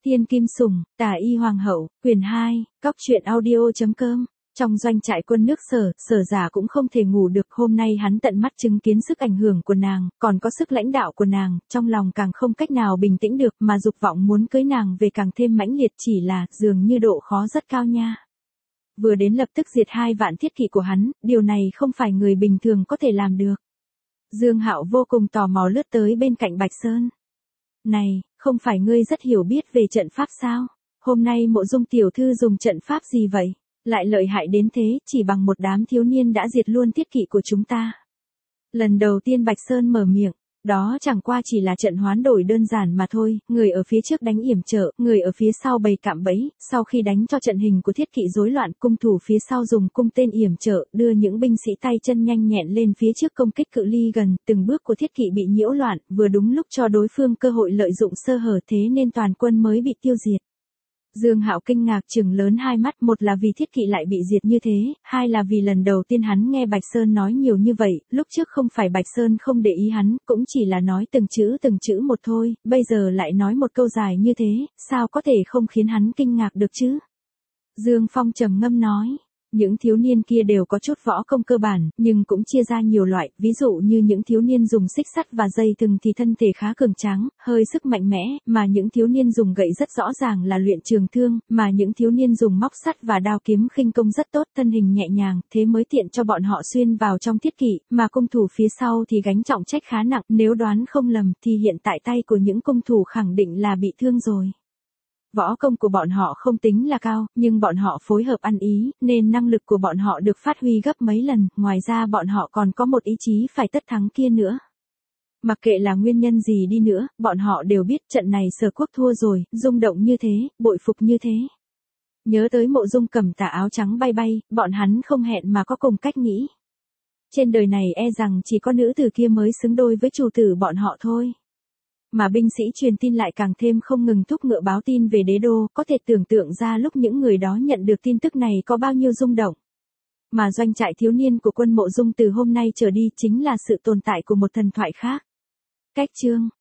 Tiên Kim Sủng, Tà Y Hoàng hậu, quyển 2, Cóc truyện audio.com. Trong doanh trại quân nước Sở Giả cũng không thể ngủ được, hôm nay hắn tận mắt chứng kiến sức ảnh hưởng của nàng, còn có sức lãnh đạo của nàng, trong lòng càng không cách nào bình tĩnh được, mà dục vọng muốn cưới nàng về càng thêm mãnh liệt, chỉ là dường như độ khó rất cao nha. Vừa đến lập tức diệt 2 vạn thiết kỵ của hắn, điều này không phải người bình thường có thể làm được. Dương Hạo vô cùng tò mò lướt tới bên cạnh Bạch Sơn. Này, không phải ngươi rất hiểu biết về trận pháp sao? Hôm nay Mộ Dung tiểu thư dùng trận pháp gì vậy? Lại lợi hại đến thế, chỉ bằng một đám thiếu niên đã diệt luôn thiết kỵ của chúng ta. Lần đầu tiên Bạch Sơn mở miệng, đó chẳng qua chỉ là trận hoán đổi đơn giản mà thôi, người ở phía trước đánh yểm trợ, người ở phía sau bày cạm bẫy, sau khi đánh cho trận hình của thiết kỵ rối loạn, cung thủ phía sau dùng cung tên yểm trợ, đưa những binh sĩ tay chân nhanh nhẹn lên phía trước công kích cự ly gần, từng bước của thiết kỵ bị nhiễu loạn, vừa đúng lúc cho đối phương cơ hội lợi dụng sơ hở, thế nên toàn quân mới bị tiêu diệt. Dương Hạo kinh ngạc trừng lớn hai mắt, một là vì thiết kỵ lại bị diệt như thế, hai là vì lần đầu tiên hắn nghe Bạch Sơn nói nhiều như vậy, lúc trước không phải Bạch Sơn không để ý hắn, cũng chỉ là nói từng chữ một thôi, bây giờ lại nói một câu dài như thế, sao có thể không khiến hắn kinh ngạc được chứ? Dương Phong trầm ngâm nói. Những thiếu niên kia đều có chút võ công cơ bản, nhưng cũng chia ra nhiều loại, ví dụ như những thiếu niên dùng xích sắt và dây thừng thì thân thể khá cường tráng, hơi sức mạnh mẽ, mà những thiếu niên dùng gậy rất rõ ràng là luyện trường thương, mà những thiếu niên dùng móc sắt và đao kiếm khinh công rất tốt, thân hình nhẹ nhàng, thế mới tiện cho bọn họ xuyên vào trong thiết kỵ, mà cung thủ phía sau thì gánh trọng trách khá nặng, nếu đoán không lầm thì hiện tại tay của những cung thủ khẳng định là bị thương rồi. Võ công của bọn họ không tính là cao, nhưng bọn họ phối hợp ăn ý, nên năng lực của bọn họ được phát huy gấp mấy lần, ngoài ra bọn họ còn có một ý chí phải tất thắng kia nữa. Mặc kệ là nguyên nhân gì đi nữa, bọn họ đều biết trận này Sở Quốc thua rồi, rung động như thế, bội phục như thế. Nhớ tới Mộ Dung cầm tà áo trắng bay bay, bọn hắn không hẹn mà có cùng cách nghĩ. Trên đời này e rằng chỉ có nữ tử kia mới xứng đôi với chủ tử bọn họ thôi. Mà binh sĩ truyền tin lại càng thêm không ngừng thúc ngựa báo tin về đế đô, có thể tưởng tượng ra lúc những người đó nhận được tin tức này có bao nhiêu rung động. Mà doanh trại thiếu niên của quân Mộ Dung từ hôm nay trở đi chính là sự tồn tại của một thần thoại khác. Cách chương